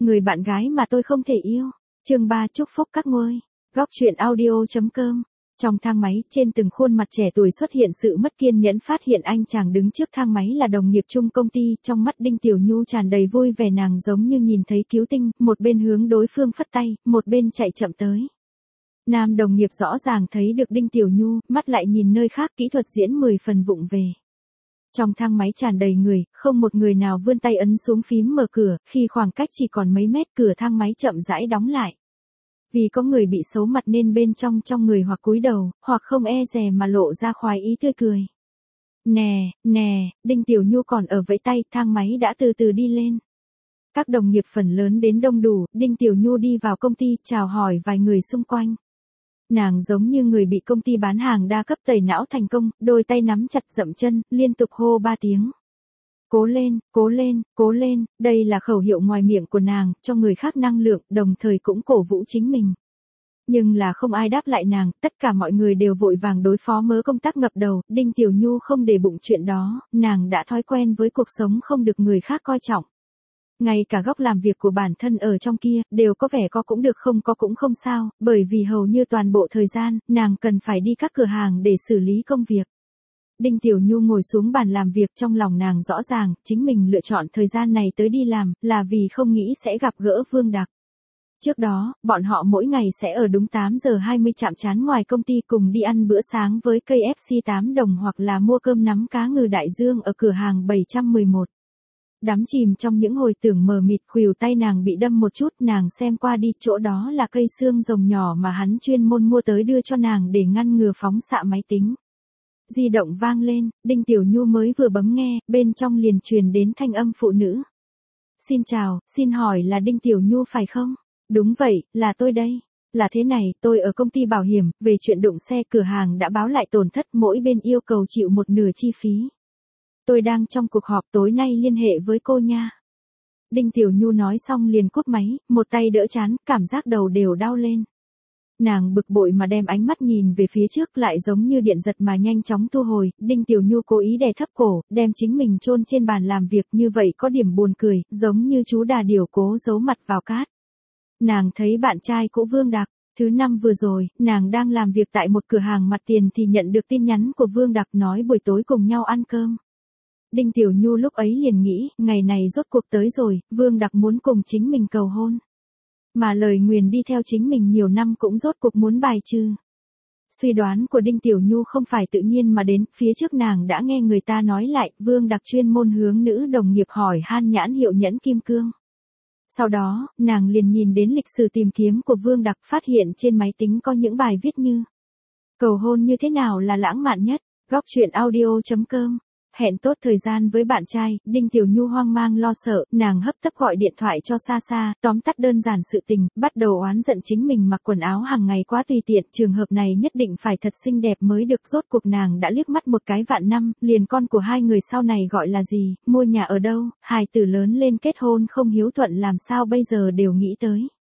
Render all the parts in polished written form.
Người bạn gái mà tôi không thể yêu. Chương 3 chúc phúc các ngươi. Góc truyện audio.com. Trong thang máy, trên từng khuôn mặt trẻ tuổi xuất hiện sự mất kiên nhẫn, phát hiện anh chàng đứng trước thang máy là đồng nghiệp chung công ty, trong mắt Đinh Tiểu Nhu tràn đầy vui vẻ, nàng giống như nhìn thấy cứu tinh, một bên hướng đối phương phất tay, một bên chạy chậm tới. Nam đồng nghiệp rõ ràng thấy được Đinh Tiểu Nhu, mắt lại nhìn nơi khác, kỹ thuật diễn 10 phần vụng về. Trong thang máy tràn đầy người, không một người nào vươn tay ấn xuống phím mở cửa, khi khoảng cách chỉ còn mấy mét, cửa thang máy chậm rãi đóng lại. Vì có người bị xấu mặt nên bên trong người hoặc cúi đầu, hoặc không e dè mà lộ ra khoái ý tươi cười. Nè, Đinh Tiểu Nhu còn ở vẫy tay, thang máy đã từ từ đi lên. Các đồng nghiệp phần lớn đến đông đủ, Đinh Tiểu Nhu đi vào công ty, chào hỏi vài người xung quanh. Nàng giống như người bị công ty bán hàng đa cấp tẩy não thành công, đôi tay nắm chặt dậm chân, liên tục hô 3 tiếng. Cố lên, cố lên, cố lên, đây là khẩu hiệu ngoài miệng của nàng, cho người khác năng lượng, đồng thời cũng cổ vũ chính mình. Nhưng là không ai đáp lại nàng, tất cả mọi người đều vội vàng đối phó mớ công tác ngập đầu, Đinh Tiểu Nhu không để bụng chuyện đó, nàng đã thói quen với cuộc sống không được người khác coi trọng. Ngay cả góc làm việc của bản thân ở trong kia, đều có vẻ có cũng được không có cũng không sao, bởi vì hầu như toàn bộ thời gian, nàng cần phải đi các cửa hàng để xử lý công việc. Đinh Tiểu Nhu ngồi xuống bàn làm việc, trong lòng nàng rõ ràng, chính mình lựa chọn thời gian này tới đi làm, là vì không nghĩ sẽ gặp gỡ Vương Đặc. Trước đó, bọn họ mỗi ngày sẽ ở đúng 8 giờ 20 chạm trán ngoài công ty cùng đi ăn bữa sáng với KFC 8 đồng hoặc là mua cơm nắm cá ngừ đại dương ở cửa hàng 711. Đắm chìm trong những hồi tưởng mờ mịt, khuỷu tay nàng bị đâm một chút, nàng xem qua đi, chỗ đó là cây xương rồng nhỏ mà hắn chuyên môn mua tới đưa cho nàng để ngăn ngừa phóng xạ máy tính. Di động vang lên, Đinh Tiểu Nhu mới vừa bấm nghe, bên trong liền truyền đến thanh âm phụ nữ. Xin chào, xin hỏi là Đinh Tiểu Nhu phải không? Đúng vậy, là tôi đây. Là thế này, tôi ở công ty bảo hiểm, về chuyện đụng xe, cửa hàng đã báo lại tổn thất, mỗi bên yêu cầu chịu một nửa chi phí. Tôi đang trong cuộc họp, tối nay liên hệ với cô nha. Đinh Tiểu Nhu nói xong liền cúp máy, một tay đỡ trán, cảm giác đầu đều đau lên. Nàng bực bội mà đem ánh mắt nhìn về phía trước, lại giống như điện giật mà nhanh chóng thu hồi. Đinh Tiểu Nhu cố ý đè thấp cổ, đem chính mình chôn trên bàn làm việc, như vậy có điểm buồn cười, giống như chú đà điểu cố giấu mặt vào cát. Nàng thấy bạn trai cũ Vương Đặc. Thứ năm vừa rồi, nàng đang làm việc tại một cửa hàng mặt tiền thì nhận được tin nhắn của Vương Đặc nói buổi tối cùng nhau ăn cơm. Đinh Tiểu Nhu lúc ấy liền nghĩ, ngày này rốt cuộc tới rồi, Vương Đặc muốn cùng chính mình cầu hôn. Mà lời nguyền đi theo chính mình nhiều năm cũng rốt cuộc muốn bài trừ. Suy đoán của Đinh Tiểu Nhu không phải tự nhiên mà đến, phía trước nàng đã nghe người ta nói lại, Vương Đặc chuyên môn hướng nữ đồng nghiệp hỏi han nhãn hiệu nhẫn kim cương. Sau đó, nàng liền nhìn đến lịch sử tìm kiếm của Vương Đặc, phát hiện trên máy tính có những bài viết như: cầu hôn như thế nào là lãng mạn nhất, góc truyện audio.com. Hẹn tốt thời gian với bạn trai, Đinh Tiểu Nhu hoang mang lo sợ, nàng hấp tấp gọi điện thoại cho Sa, tóm tắt đơn giản sự tình, bắt đầu oán giận chính mình mặc quần áo hàng ngày quá tùy tiện, trường hợp này nhất định phải thật xinh đẹp mới được. Rốt cuộc nàng đã liếc mắt một cái vạn năm, liền con của hai người sau này gọi là gì, mua nhà ở đâu, hài tử lớn lên kết hôn không hiếu thuận làm sao bây giờ đều nghĩ tới.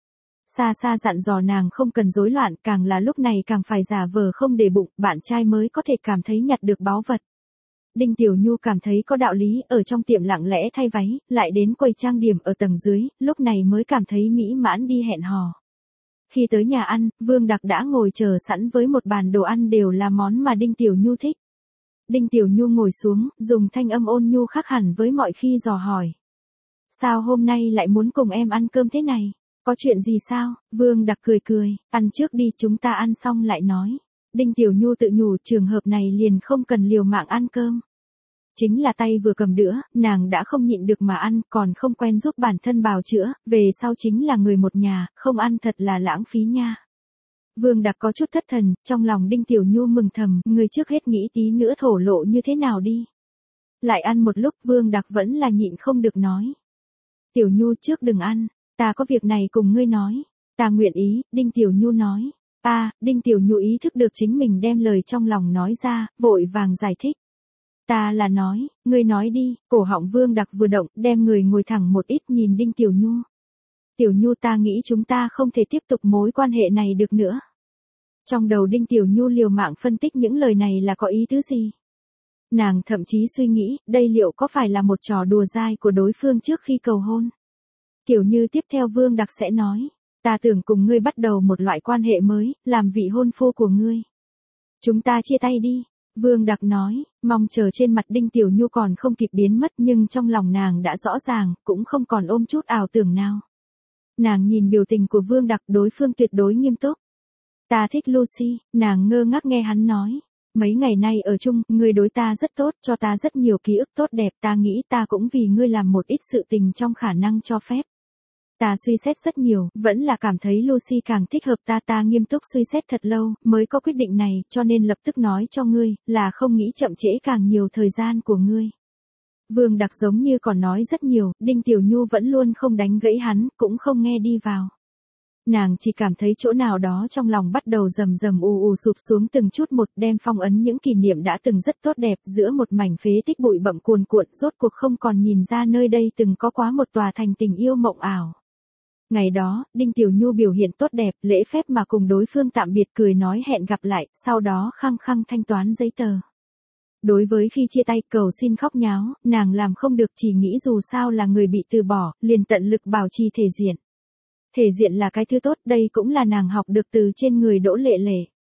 Sa dặn dò nàng không cần rối loạn, càng là lúc này càng phải giả vờ không để bụng, bạn trai mới có thể cảm thấy nhặt được báu vật. Đinh Tiểu Nhu cảm thấy có đạo lý, ở trong tiệm lặng lẽ thay váy, lại đến quầy trang điểm ở tầng dưới, lúc này mới cảm thấy mỹ mãn đi hẹn hò. Khi tới nhà ăn, Vương Đặc đã ngồi chờ sẵn với một bàn đồ ăn đều là món mà Đinh Tiểu Nhu thích. Đinh Tiểu Nhu ngồi xuống, dùng thanh âm ôn nhu khác hẳn với mọi khi dò hỏi. Sao hôm nay lại muốn cùng em ăn cơm thế này? Có chuyện gì sao? Vương Đặc cười, ăn trước đi, chúng ta ăn xong lại nói. Đinh Tiểu Nhu tự nhủ, trường hợp này liền không cần liều mạng ăn cơm. Chính là tay vừa cầm đũa, nàng đã không nhịn được mà ăn, còn không quen giúp bản thân bào chữa, về sau chính là người một nhà, không ăn thật là lãng phí nha. Vương Đặc có chút thất thần, trong lòng Đinh Tiểu Nhu mừng thầm, người trước hết nghĩ tí nữa thổ lộ như thế nào đi. Lại ăn một lúc, Vương Đặc vẫn là nhịn không được nói. Tiểu Nhu trước đừng ăn, ta có việc này cùng ngươi nói. Ta nguyện ý, Đinh Tiểu Nhu nói. Đinh Tiểu Nhu ý thức được chính mình đem lời trong lòng nói ra, vội vàng giải thích. Ta là nói, ngươi nói đi, cổ họng Vương Đặc vừa động, đem người ngồi thẳng một ít nhìn Đinh Tiểu Nhu. Tiểu Nhu, ta nghĩ chúng ta không thể tiếp tục mối quan hệ này được nữa. Trong đầu Đinh Tiểu Nhu liều mạng phân tích những lời này là có ý tứ gì. Nàng thậm chí suy nghĩ, đây liệu có phải là một trò đùa dai của đối phương trước khi cầu hôn. Kiểu như tiếp theo Vương Đặc sẽ nói, ta tưởng cùng ngươi bắt đầu một loại quan hệ mới, làm vị hôn phu của ngươi. Chúng ta chia tay đi. Vương Đặc nói, mong chờ trên mặt Đinh Tiểu Nhu còn không kịp biến mất nhưng trong lòng nàng đã rõ ràng, cũng không còn ôm chút ảo tưởng nào. Nàng nhìn biểu tình của Vương Đặc, đối phương tuyệt đối nghiêm túc. Ta thích Lucy, nàng ngơ ngác nghe hắn nói. Mấy ngày nay ở chung, ngươi đối ta rất tốt, cho ta rất nhiều ký ức tốt đẹp, ta nghĩ ta cũng vì ngươi làm một ít sự tình trong khả năng cho phép. Ta suy xét rất nhiều, vẫn là cảm thấy Lucy càng thích hợp ta nghiêm túc suy xét thật lâu, mới có quyết định này, cho nên lập tức nói cho ngươi, là không nghĩ chậm trễ càng nhiều thời gian của ngươi. Vương Đặc giống như còn nói rất nhiều, Đinh Tiểu Nhu vẫn luôn không đánh gãy hắn, cũng không nghe đi vào. Nàng chỉ cảm thấy chỗ nào đó trong lòng bắt đầu rầm rầm ù sụp xuống từng chút một, đem phong ấn những kỷ niệm đã từng rất tốt đẹp giữa một mảnh phế tích bụi bặm cuồn cuộn, rốt cuộc không còn nhìn ra nơi đây từng có quá một tòa thành tình yêu mộng ảo. Ngày đó, Đinh Tiểu Nhu biểu hiện tốt đẹp, lễ phép mà cùng đối phương tạm biệt, cười nói hẹn gặp lại, sau đó khăng khăng thanh toán giấy tờ. Đối với khi chia tay cầu xin khóc nháo, nàng làm không được, chỉ nghĩ dù sao là người bị từ bỏ, liền tận lực bảo trì thể diện. Thể diện là cái thứ tốt, đây cũng là nàng học được từ trên người Đỗ Lệ Lệ.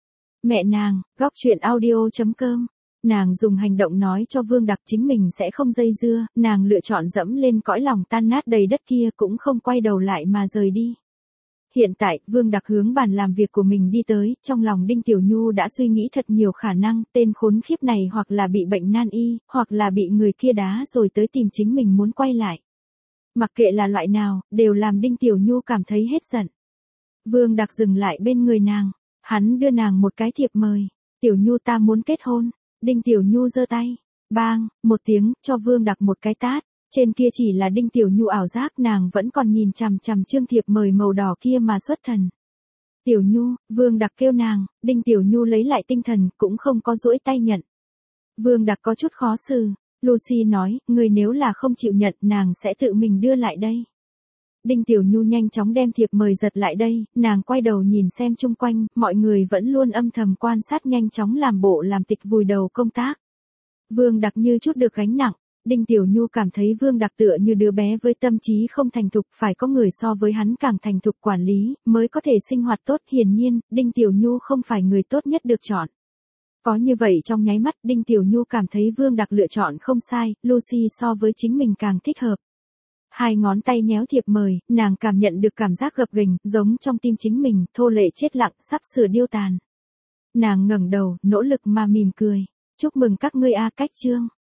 Mẹ nàng, góc truyện audio.com. Nàng dùng hành động nói cho Vương Đặc chính mình sẽ không dây dưa, nàng lựa chọn dẫm lên cõi lòng tan nát đầy đất kia, cũng không quay đầu lại mà rời đi. Hiện tại, Vương Đặc hướng bàn làm việc của mình đi tới, trong lòng Đinh Tiểu Nhu đã suy nghĩ thật nhiều khả năng, tên khốn khiếp này hoặc là bị bệnh nan y, hoặc là bị người kia đá rồi tới tìm chính mình muốn quay lại. Mặc kệ là loại nào, đều làm Đinh Tiểu Nhu cảm thấy hết giận. Vương Đặc dừng lại bên người nàng, hắn đưa nàng một cái thiệp mời. Tiểu Nhu, ta muốn kết hôn. Đinh Tiểu Nhu giơ tay, bang, một tiếng, cho Vương Đặc một cái tát. Trên kia chỉ là Đinh Tiểu Nhu ảo giác, nàng vẫn còn nhìn chằm chằm chương thiệp mời màu đỏ kia mà xuất thần. Tiểu Nhu, Vương Đặc kêu nàng, Đinh Tiểu Nhu lấy lại tinh thần, cũng không có duỗi tay nhận. Vương Đặc có chút khó xử. Lucy nói, người nếu là không chịu nhận, nàng sẽ tự mình đưa lại đây. Đinh Tiểu Nhu nhanh chóng đem thiệp mời giật lại đây, nàng quay đầu nhìn xem chung quanh, mọi người vẫn luôn âm thầm quan sát, nhanh chóng làm bộ làm tịch vùi đầu công tác. Vương Đặc như chút được gánh nặng. Đinh Tiểu Nhu cảm thấy Vương Đặc tựa như đứa bé với tâm trí không thành thục, phải có người so với hắn càng thành thục quản lý, mới có thể sinh hoạt tốt. Hiển nhiên, Đinh Tiểu Nhu không phải người tốt nhất được chọn. Có như vậy trong nháy mắt, Đinh Tiểu Nhu cảm thấy Vương Đặc lựa chọn không sai, Lucy so với chính mình càng thích hợp. Hai ngón tay nhéo thiệp mời, nàng cảm nhận được cảm giác gập ghềnh, giống trong tim chính mình, thô lệ chết lặng, sắp sửa điêu tàn. Nàng ngẩng đầu, nỗ lực mà mỉm cười. Chúc mừng các ngươi a, cách chương.